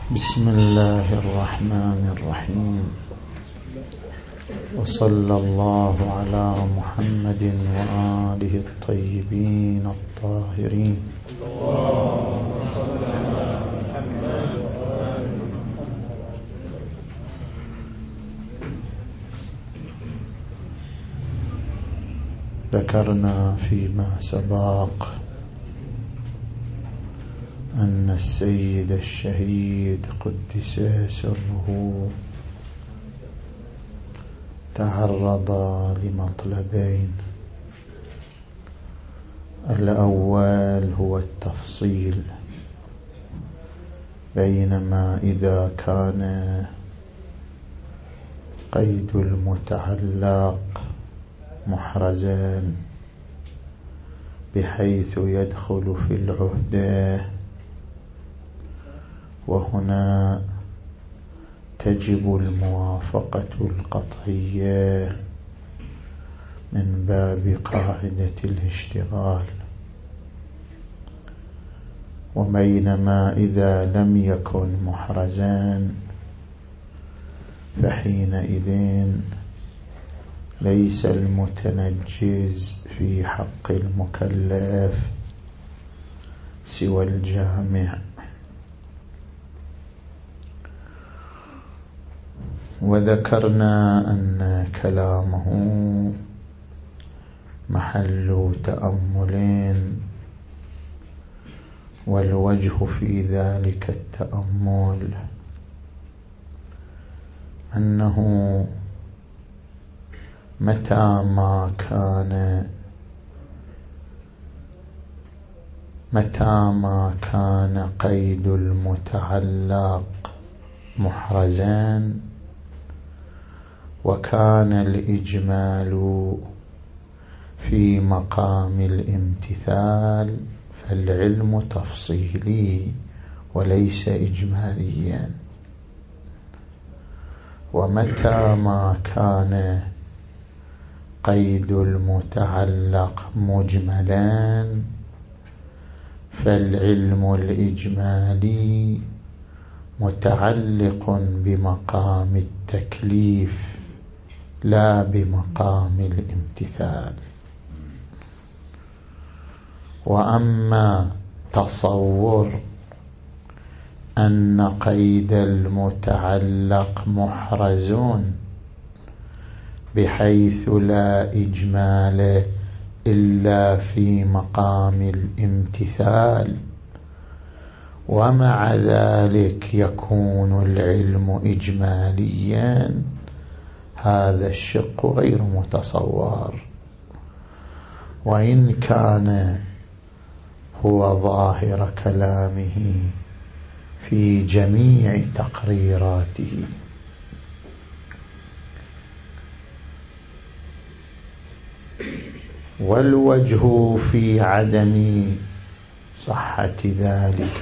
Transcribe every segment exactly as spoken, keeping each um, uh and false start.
بسم الله الرحمن الرحيم، وصلى الله على محمد وآله الطيبين الطاهرين. ذكرنا فيما سبق أن السيد الشهيد قدس سره تعرض لمطلبين. الأول هو التفصيل، بينما إذا كان قيد المتعلق محرزان بحيث يدخل في العهدة، وهنا تجب الموافقة القطعية من باب قاعدة الاشتغال. وبينما إذا لم يكن محرزان فحينئذ ليس المتنجز في حق المكلف سوى الجامع. وذكرنا أن كلامه محل تأمل، والوجه في ذلك التأمل أنه متى ما كان متى ما كان قيد المتعلق محرزان وكان الإجمال في مقام الامتثال فالعلم تفصيلي وليس إجماليا. ومتى ما كان قيد المتعلق مجملان فالعلم الإجمالي متعلق بمقام التكليف لا بمقام الامتثال. وأما تصور أن قيد المتعلق محرزون بحيث لا إجمال إلا في مقام الامتثال ومع ذلك يكون العلم إجماليا، هذا الشق غير متصور. وإن كان هو ظاهر كلامه في جميع تقريراته. والوجه في عدم صحة ذلك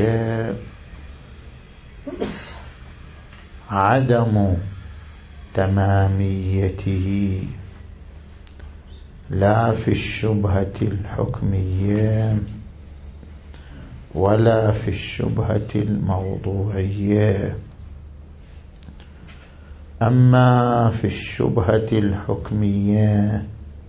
عدم تماميته لا في الشبهة الحكمية ولا في الشبهة الموضوعية. أما في الشبهة الحكمية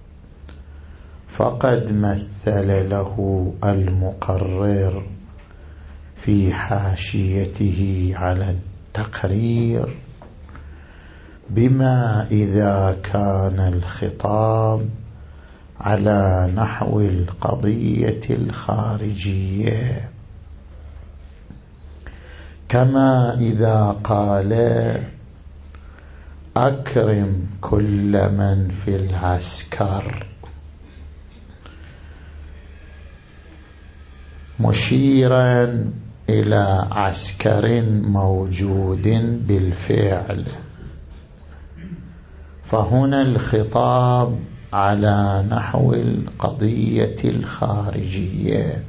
فقد مثل له المقرر في حاشيته على التقرير بما إذا كان الخطاب على نحو القضية الخارجية، كما إذا قال أكرم كل من في العسكر، مشيرا إلى عسكر موجود بالفعل، فهنا الخطاب على نحو القضية الخارجية.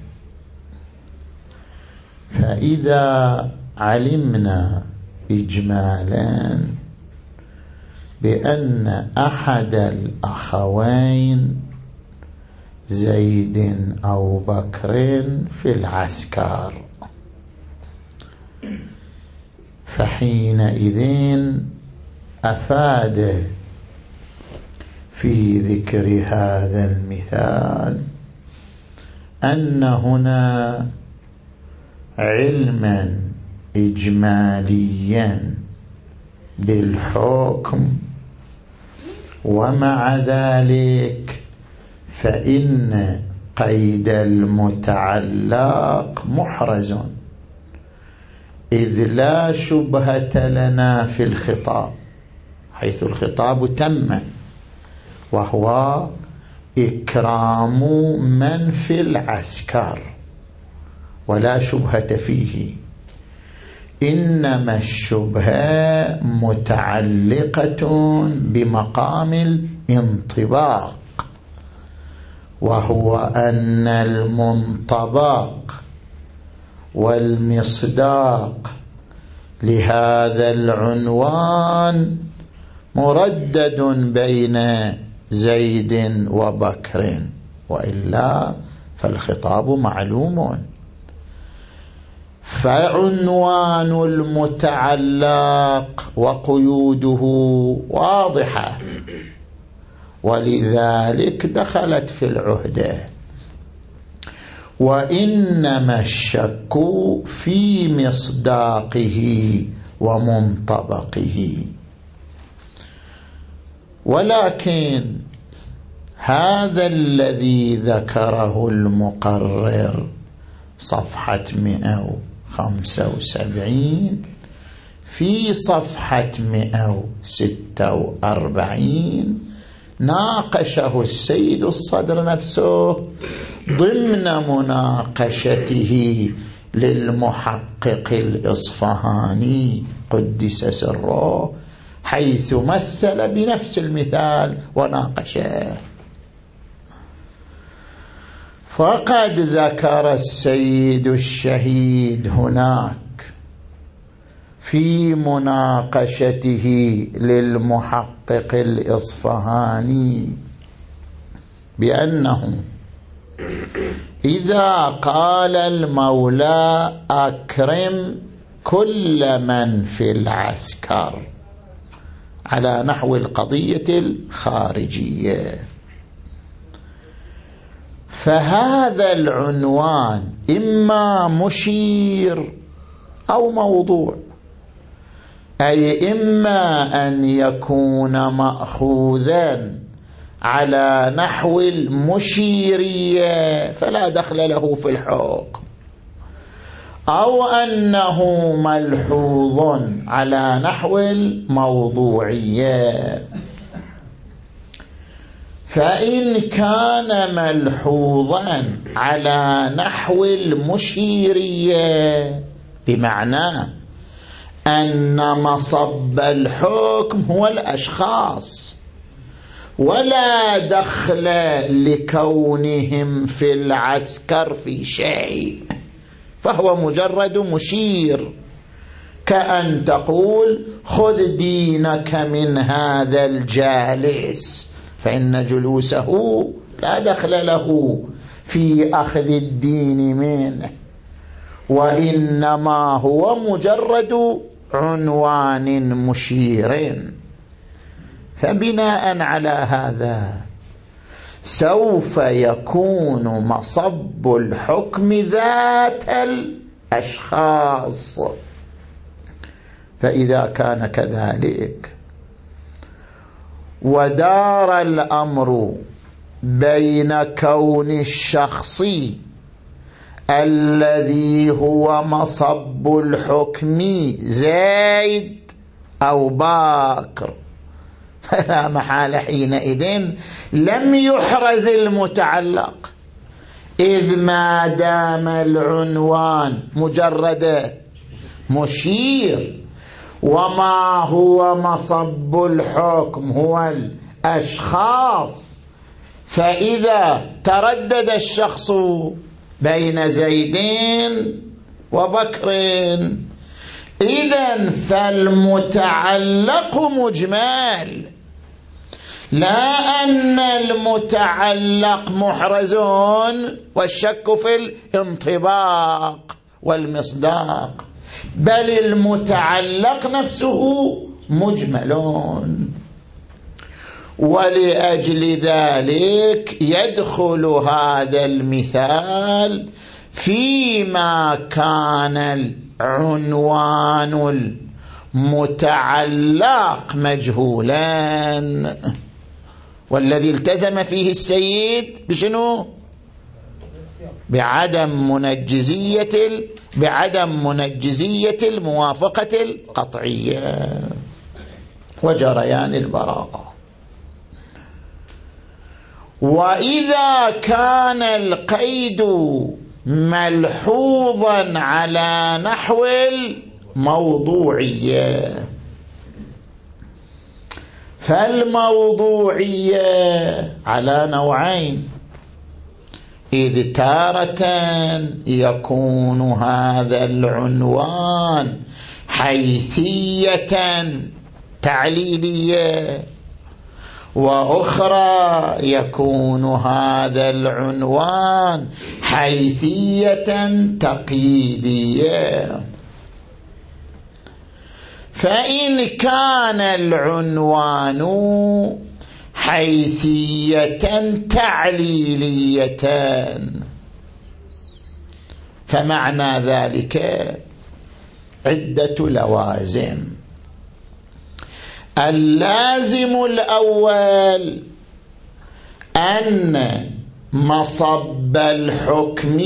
فإذا علمنا إجمالا بأن أحد الأخوين زيد أو بكر في العسكر، فحينئذ أفاد في ذكر هذا المثال أن هنا علما إجماليا بالحكم، ومع ذلك فإن قيد المتعلق محرز، إذ لا شبهة لنا في الخطاب، حيث الخطاب تم وهو إكرام من في العسكر ولا شبهة فيه، إنما الشبهة متعلقة بمقام الانطباق، وهو أن المنطبق والمصداق لهذا العنوان مردد بين زيد وبكر، وإلا فالخطاب معلوم. فعنوان المتعلق وقيوده واضحة، ولذلك دخلت في العهدة، وإنما الشك في مصداقه ومنطبقه. ولكن هذا الذي ذكره المقرر صفحة مئة وخمسة وسبعين في صفحة مئة وستة وأربعين ناقشه السيد الصدر نفسه ضمن مناقشته للمحقق الإصفهاني قدس سره، حيث مثل بنفس المثال وناقشه. فقد ذكر السيد الشهيد هناك في مناقشته للمحقق الإصفهاني بأنه إذا قال المولى أكرم كل من في العسكر على نحو القضية الخارجية، فهذا العنوان إما مشير أو موضوع، أي إما أن يكون مأخوذا على نحو المشيرية فلا دخل له في الحكم، أو أنه ملحوظ على نحو الموضوعية. فإن كان ملحوظا على نحو المشيرية بمعنى أن مصب الحكم هو الأشخاص ولا دخل لكونهم في العسكر في شيء، فهو مجرد مشير، كأن تقول خذ دينك من هذا الجالس، فإن جلوسه لا دخل له في أخذ الدين منه، وإنما هو مجرد عنوان مشير. فبناء على هذا سوف يكون مصب الحكم ذات الأشخاص. فإذا كان كذلك ودار الأمر بين كون الشخص الذي هو مصب الحكم زيد أو باكر، فلا محال حينئذ لم يحرز المتعلق، إذ ما دام العنوان مجرد مشير وما هو مصب الحكم هو الأشخاص. فإذا تردد الشخص بين زيدين وبكر إذن فالمتعلق مجمل، لا أن المتعلق محرزون والشك في الانطباق والمصداق، بل المتعلق نفسه مجمل. ولأجل ذلك يدخل هذا المثال فيما كان العنوان المتعلق مجهولا، والذي التزم فيه السيد بشنو؟ بعدم منجزية بعدم منجزية الموافقة القطعية وجريان البراءة. وإذا كان القيد ملحوظا على نحو الموضوعية، فالموضوعية على نوعين: إذ تارة يكون هذا العنوان حيثية تعليلية، وأخرى يكون هذا العنوان حيثية تقييدية. فإن كان العنوان حيثية تعليلية فمعنى ذلك عدة لوازم. اللازم الأول أن مصب الحكم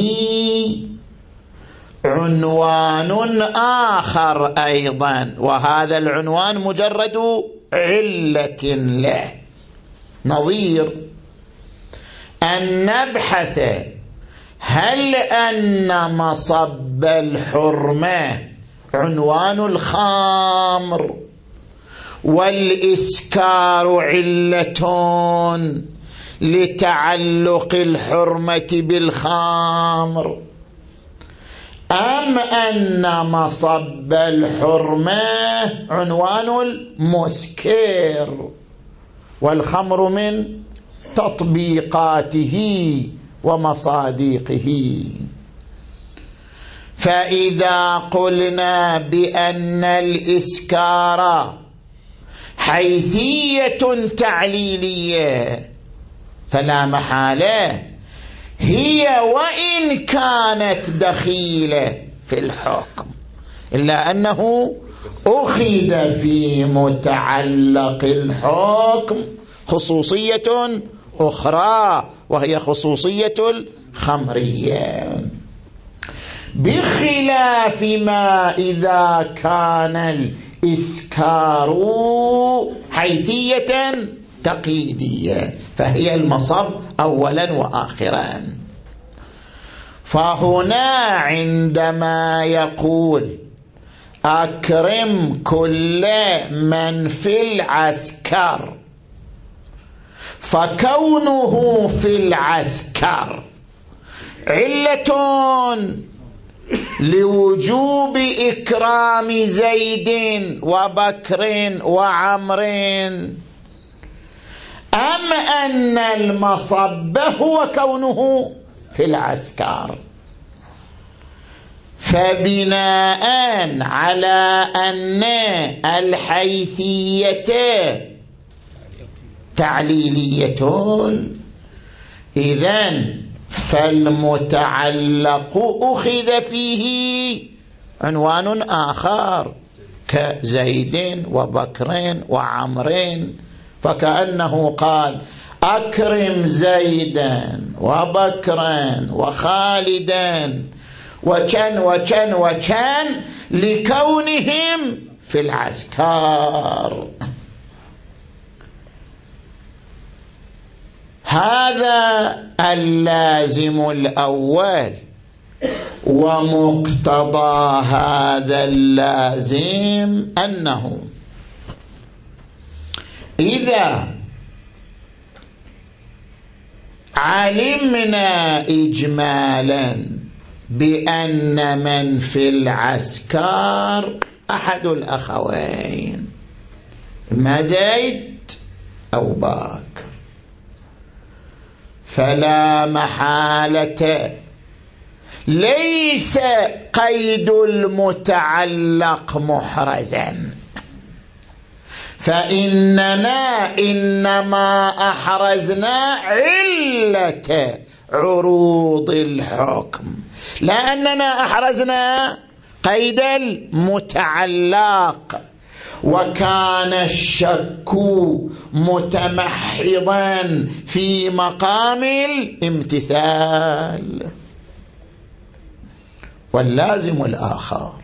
عنوان آخر أيضا، وهذا العنوان مجرد علة له، نظير أن نبحث هل أن مصب الحرمة عنوان الخمر والإسكار علة لتعلق الحرمة بالخمر، أم أن مصب الحرمة عنوان المسكر والخمر من تطبيقاته ومصادقه. فإذا قلنا بأن الإسكار حيثية تعليلية فلا محالة هي وإن كانت دخيلة في الحكم إلا أنه أخذ في متعلق الحكم خصوصية أخرى وهي خصوصية الخمرية، بخلاف ما إذا كان الإسكار حيثية تقييدية فهي المصب أولا وآخرا. فهنا عندما يقول أكرم كل من في العسكر، فكونه في العسكر علة لوجوب إكرام زيد وبكر وعمر، أم أن المصب هو كونه في العسكر؟ فبناء على أن الحيثية تعليلية إذن فالمتعلق أخذ فيه عنوان آخر كزيد وبكر وعمرين، فكأنه قال أكرم زيدا وبكرا وخالدا وكان وكان وكان لكونهم في العسكر. هذا اللازم الأول، ومقتضى هذا اللازم أنه إذا علمنا إجمالا بأن من في العسكر أحد الأخوين إما زيد أو بكر، فلا محالة ليس قيد المتعلق محرزا، فإننا إنما أحرزنا علة عروض الحكم، لأننا أحرزنا قيد المتعلق، وكان الشك متمحضا في مقام الامتثال. واللازم الآخر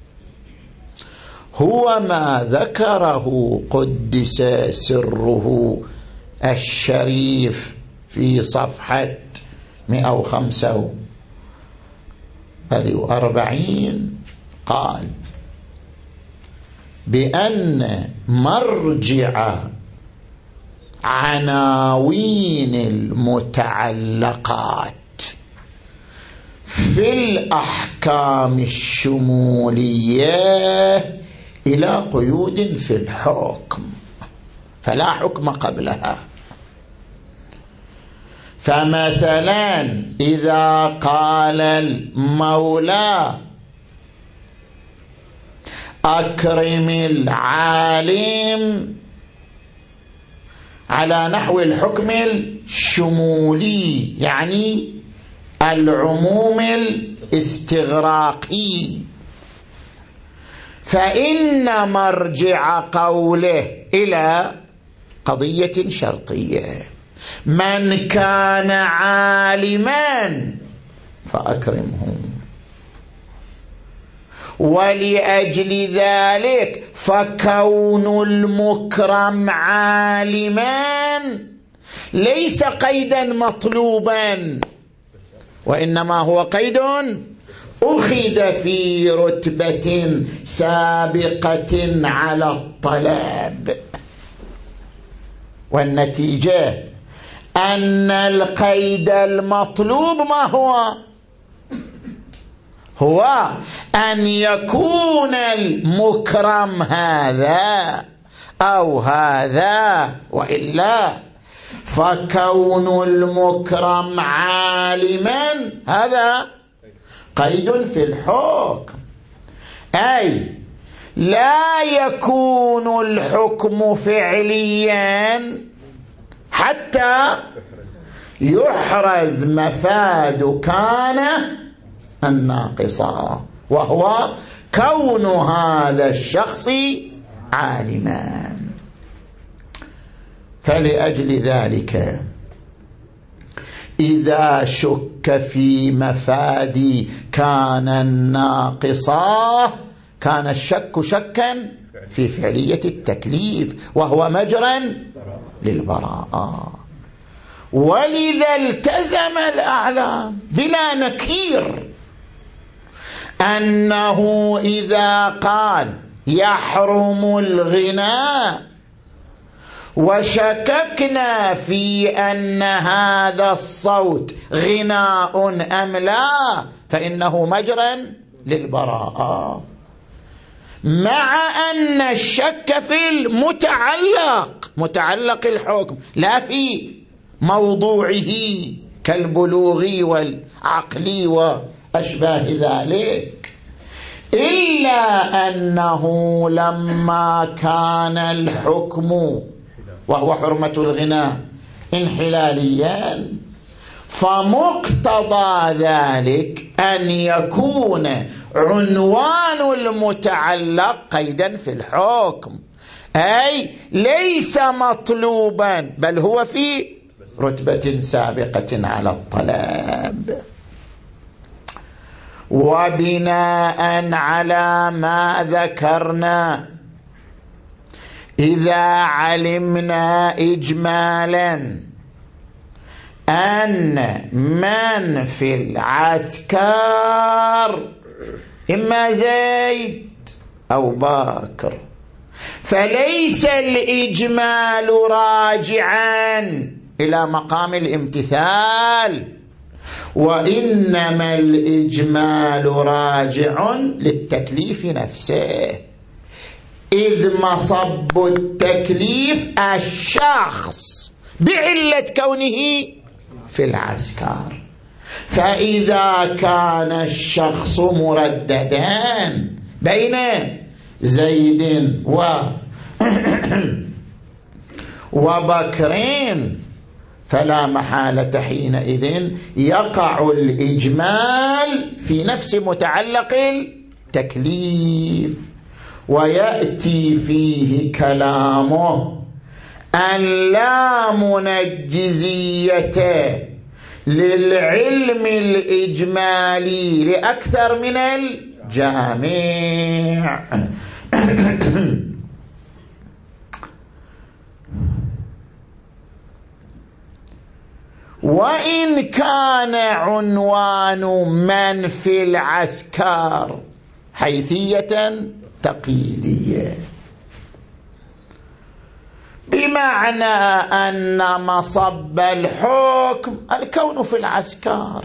هو ما ذكره قدس سره الشريف في صفحة مئة وخمسة وأربعين، قال بأن مرجع عناوين المتعلقات في الأحكام الشمولية إلى قيود في الحكم، فلا حكم قبلها. فمثلا إذا قال المولى أكرم العالم على نحو الحكم الشمولي، يعني العموم الاستغراقي، فإن مرجع قوله إلى قضية شرطية: من كان عالما فأكرمه، ولأجل ذلك فكون المكرم عالما ليس قيدا مطلوبا، وإنما هو قيد أخذ في رتبة سابقة على الطلب. والنتيجة أن القيد المطلوب ما هو؟ هو أن يكون المكرم هذا أو هذا، وإلا فكون المكرم عالما هذا قيد في الحكم، أي لا يكون الحكم فعليا حتى يحرز مفاد كان الناقصة، وهو كون هذا الشخص عالما. فلأجل ذلك إذا شك في مفاد كان الناقصة كان الشك شكا في فعلية التكليف، وهو مجرى للبراءة. ولذا التزم الأعلام بلا نكير أنه إذا قال يحرم الغناء وشككنا في أن هذا الصوت غناء أم لا فإنه مجرى للبراءة، مع أن الشك في المتعلق، متعلق الحكم، لا في موضوعه كالبلوغ والعقل وأشباه ذلك، إلا أنه لما كان الحكم وهو حرمة الغناء انحلاليا، فمقتضى ذلك أن يكون عنوان المتعلق قيدا في الحكم، أي ليس مطلوبا بل هو في رتبة سابقة على الطلب. وبناء على ما ذكرنا، إذا علمنا إجمالا أن من في العسكر إما زيد أو بكر، فليس الإجمال راجعا إلى مقام الامتثال، وإنما الإجمال راجع للتكليف نفسه، إذ مصب التكليف الشخص بعلة كونه في العسكر، فإذا كان الشخص مرددا بين زيد و وبكر فلا محالة حينئذ يقع الإجمال في نفس متعلق التكليف، ويأتي فيه كلامه أن لا منجزية للعلم الإجمالي لأكثر من الجامع. وإن كان عنوان من في العسكر حيثية تقييدية، بمعنى أن مصب الحكم الكون في العسكر،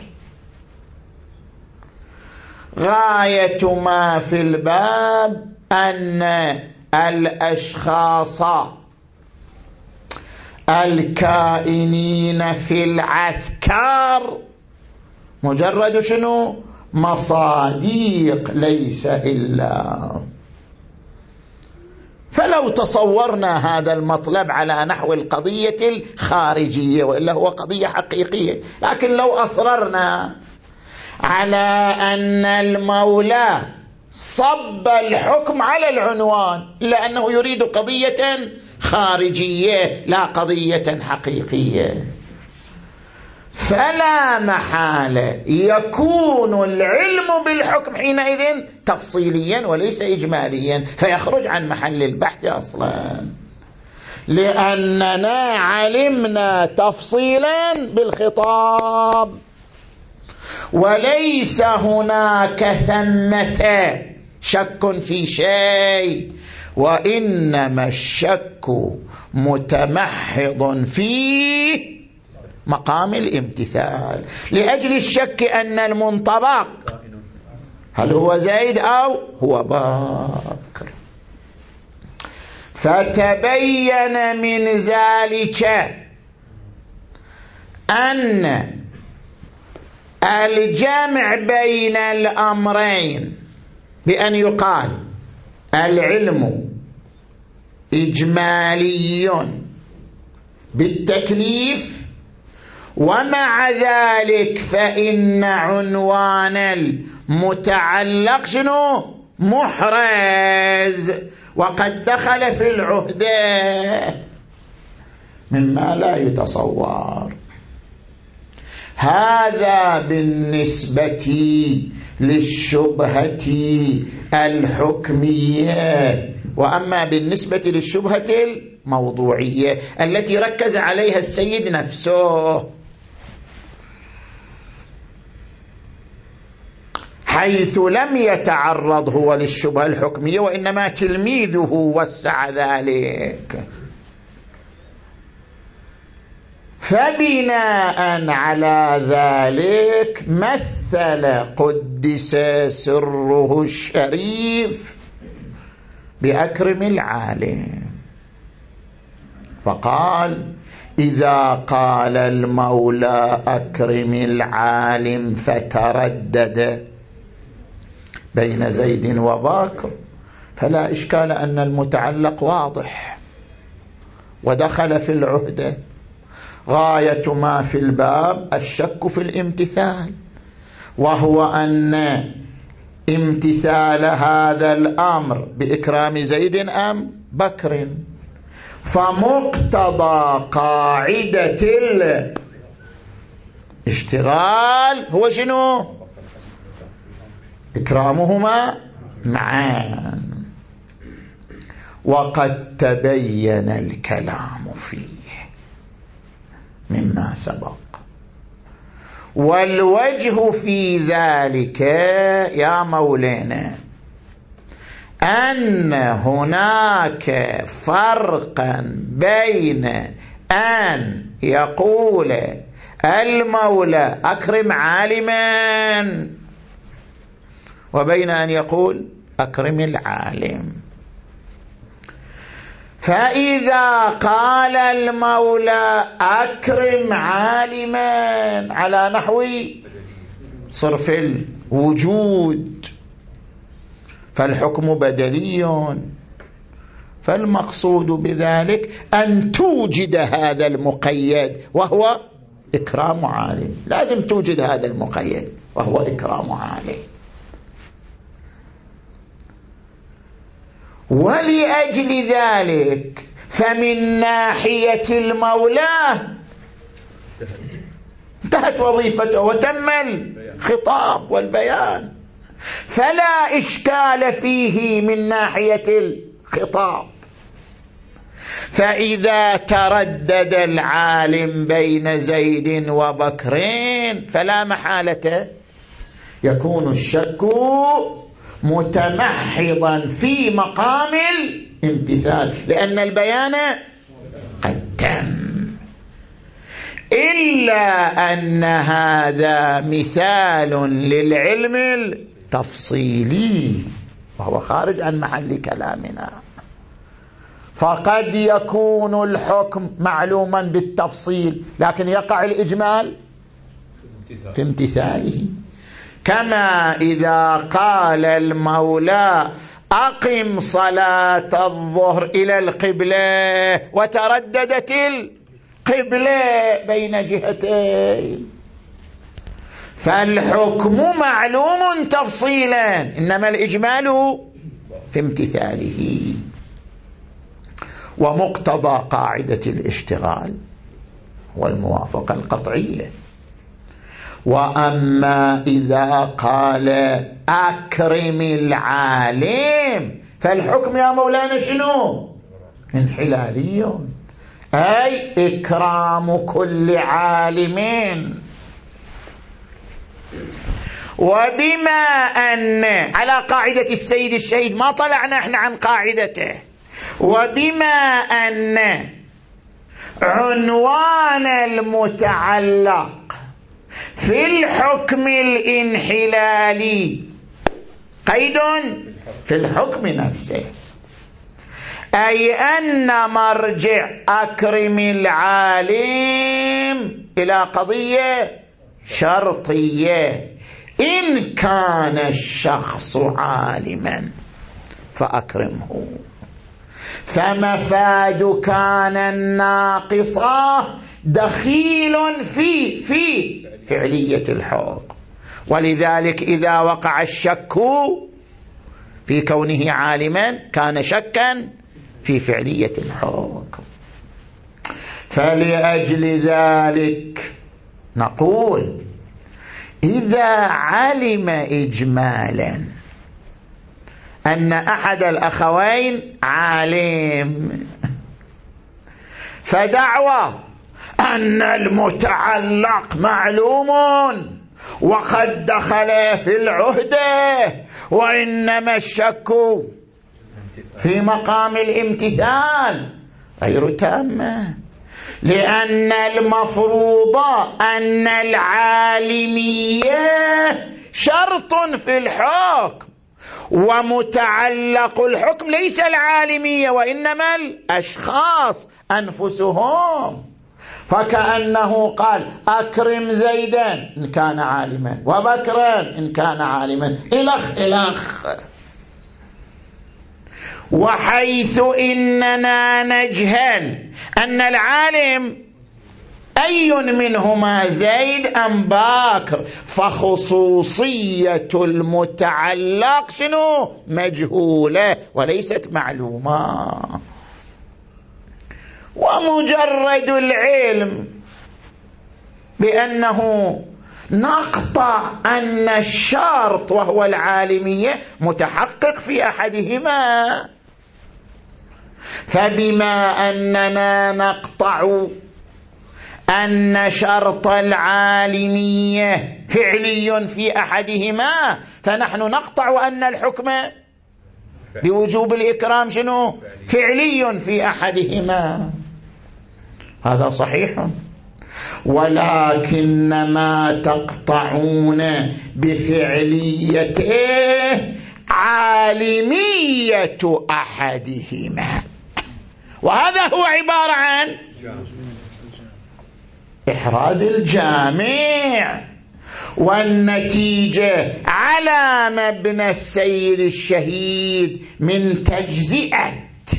غاية ما في الباب أن الأشخاص الكائنين في العسكر مجرد شنو؟ مصاديق ليس إلا. فلو تصورنا هذا المطلب على نحو القضية الخارجية، وإلا هو قضية حقيقية، لكن لو أصررنا على أن المولى صب الحكم على العنوان لأنه يريد قضية خارجية لا قضية حقيقية، فلا محالة يكون العلم بالحكم حينئذ تفصيليا وليس إجماليا، فيخرج عن محل البحث أصلا، لأننا علمنا تفصيلا بالخطاب، وليس هناك ثمة شك في شيء، وإنما الشك متمحض في مقام الامتثال، لأجل الشك أن المنطبق هل هو زيد أو هو بكر. فتبين من ذلك أن الجمع بين الأمرين بأن يقال العلم إجمالي بالتكليف، ومع ذلك فإن عنوان المتعلق شنو؟ محرز، وقد دخل في العهدة مما لا يتصور. هذا بالنسبة للشبهة الحكمية. وأما بالنسبة للشبهة الموضوعية التي ركز عليها السيد نفسه، حيث لم يتعرض هو للشبهة الحكمية وإنما تلميذه وسع ذلك، فبناء على ذلك مثل قدس سره الشريف بأكرم العالم، فقال: إذا قال المولى أكرم العالم فتردد بين زيد وبكر، فلا إشكال أن المتعلق واضح ودخل في العهدة، غاية ما في الباب الشك في الامتثال، وهو أن امتثال هذا الأمر بإكرام زيد أم بكر، فمقتضى قاعدة الاشتغال هو شنو؟ إكرامهما معا. وقد تبين الكلام فيه مما سبق، والوجه في ذلك يا مولانا أن هناك فرقا بين أن يقول المولى أكرم عالما وبين أن يقول أكرم العالم. فإذا قال المولى أكرم عالما على نحو صرف الوجود، فالحكم بدلي. فالمقصود بذلك أن توجد هذا المقيد وهو إكرام عالم، لازم توجد هذا المقيد وهو إكرام عالم. ولأجل ذلك فمن ناحية المولى انتهت وظيفته وتم الخطاب والبيان، فلا إشكال فيه من ناحية الخطاب. فإذا تردد العالم بين زيد وبكر فلا محالة يكون الشك متمحضا في مقام الامتثال، لأن البيان قد تم. إلا أن هذا مثال للعلم التفصيلي وهو خارج عن محل كلامنا، فقد يكون الحكم معلوما بالتفصيل لكن يقع الإجمال في امتثاله. كما إذا قال المولى أقم صلاة الظهر إلى القبلة وترددت القبلة بين جهتين، فالحكم معلوم تفصيلا إنما الإجمال في امتثاله. ومقتضى قاعدة الاشتغال والموافقة القطعية. وأما إذا قال أكرم العالم فالحكم يا مولانا شنو؟ انحلالي، أي إكرام كل عالم. وبما أن على قاعدة السيد الشهيد ما طلعنا احنا عن قاعدته، وبما أن عنوان المتعلق في الحكم الانحلالي قيد في الحكم نفسه، أي أن مرجع أكرم العالم إلى قضية شرطية، إن كان الشخص عالما فأكرمه، فمفاد كان الناقصة دخيل في في فعلية الحكم. ولذلك إذا وقع الشك في كونه عالما كان شكا في فعلية الحكم. فلأجل ذلك نقول إذا علم إجمالا أن أحد الأخوين عالم، فدعوى أن المتعلق معلوم وقد دخل في العهدة وإنما الشك في مقام الامتثال غير تامة، لأن المفروض أن العالمية شرط في الحكم، ومتعلق الحكم ليس العالمية وإنما الأشخاص أنفسهم. فكأنه قال أكرم زيدا إن كان عالما وبكرا إن كان عالما إلخ إلخ. وحيث إننا نجهل أن العالم أي منهما زيد أم باكر، فخصوصية المتعلق شنو؟ مجهولة وليست معلومة. ومجرد العلم بأنه نقطع أن الشرط وهو العالمية متحقق في أحدهما، فبما أننا نقطع أن شرط العالمية فعلي في أحدهما فنحن نقطع أن الحكم بوجوب الإكرام شنو؟ فعلي في أحدهما. هذا صحيح، ولكن ما تقطعون بفعليته عالمية أحدهما، وهذا هو عبارة عن إحراز الجامع. والنتيجة على مبنى السيد الشهيد من تجزئة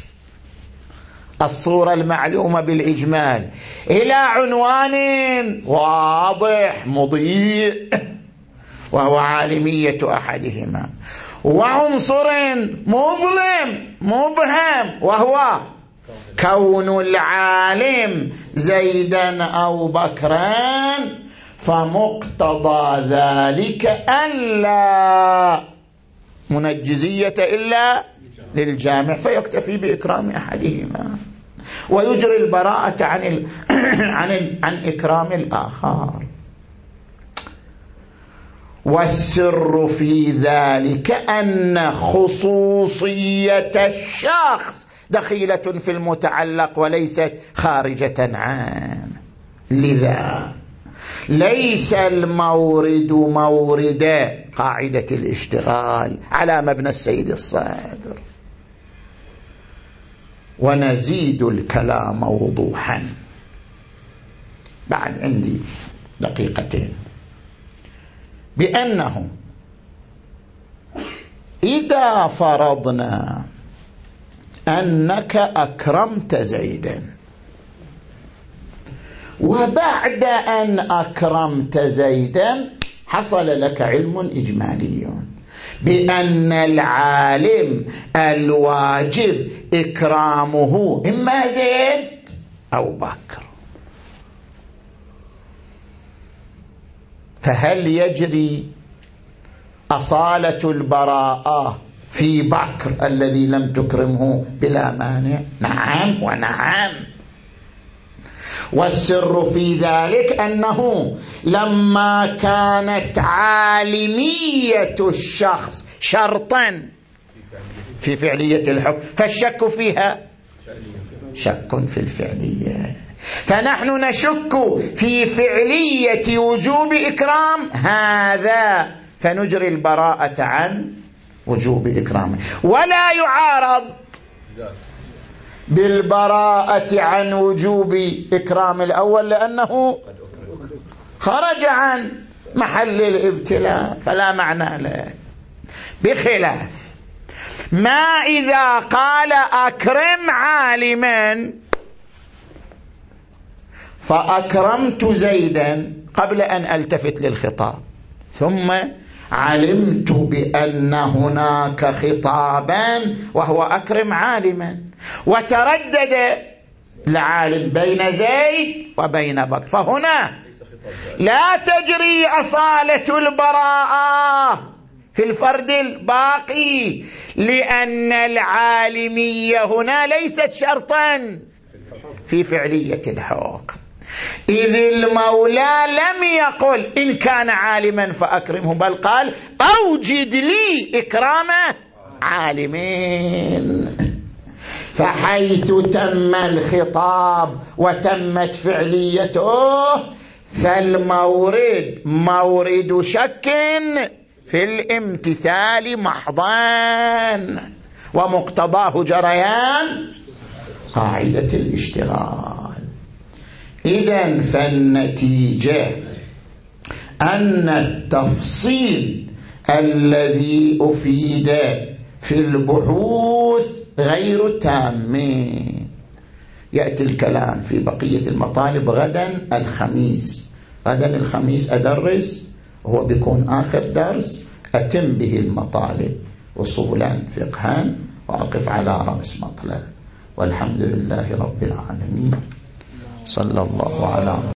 الصورة المعلومة بالإجمال إلى عنوان واضح مضيء وهو عالمية أحدهما، وعنصر مظلم مبهم وهو كون العالم زيدا أو بكرا، فمقتضى ذلك ألا منجزية إلا للجامع، فيكتفي بإكرام أحدهما ويجري البراءة عن ال... عن ال... عن إكرام الآخر. والسر في ذلك أن خصوصية الشخص دخيلة في المتعلق وليست خارجة عنه، لذا ليس المورد مورد قاعدة الاشتغال على مبنى السيد الصادر. ونزيد الكلام وضوحا، بعد عندي دقيقتين، بأنه إذا فرضنا أنك أكرمت زيدا، وبعد أن أكرمت زيدا حصل لك علم إجمالي بأن العالم الواجب إكرامه إما زيد أو بكر، فهل يجري أصالة البراءة في بكر الذي لم تكرمه بلا مانع؟ نعم ونعم. والسر في ذلك أنه لما كانت عالمية الشخص شرطا في فعلية الحكم، فالشك فيها شك في الفعلية، فنحن نشك في فعلية وجوب إكرام هذا، فنجري البراءة عن وجوب إكرامه، ولا يعارض بالبراءة عن وجوب إكرام الأول لأنه خرج عن محل الابتلاء فلا معنى له، بخلاف ما إذا قال أكرم عالما فأكرمت زيدا قبل أن ألتفت للخطاب، ثم علمت بأن هناك خطابا وهو أكرم عالما، وتردد العالم بين زيد وبين بكر، فهنا لا تجري أصالة البراءة في الفرد الباقي، لأن العالمية هنا ليست شرطا في فعلية الحكم، إذ المولى لم يقل إن كان عالما فأكرمه، بل قال أوجد لي إكرام عالمين. فحيث تم الخطاب وتمت فعليته فالمورد مورد شك في الامتثال محضان، ومقتضاه جريان قاعدة الاشتغال. إذن فالنتيجة أن التفصيل الذي أفيد في البحوث غير تام. يأتي الكلام في بقية المطالب غدا الخميس، غدا الخميس أدرس، وهو بيكون آخر درس أتم به المطالب أصولا فقها، وأقف على رأس مطلب. والحمد لله رب العالمين، صلى الله على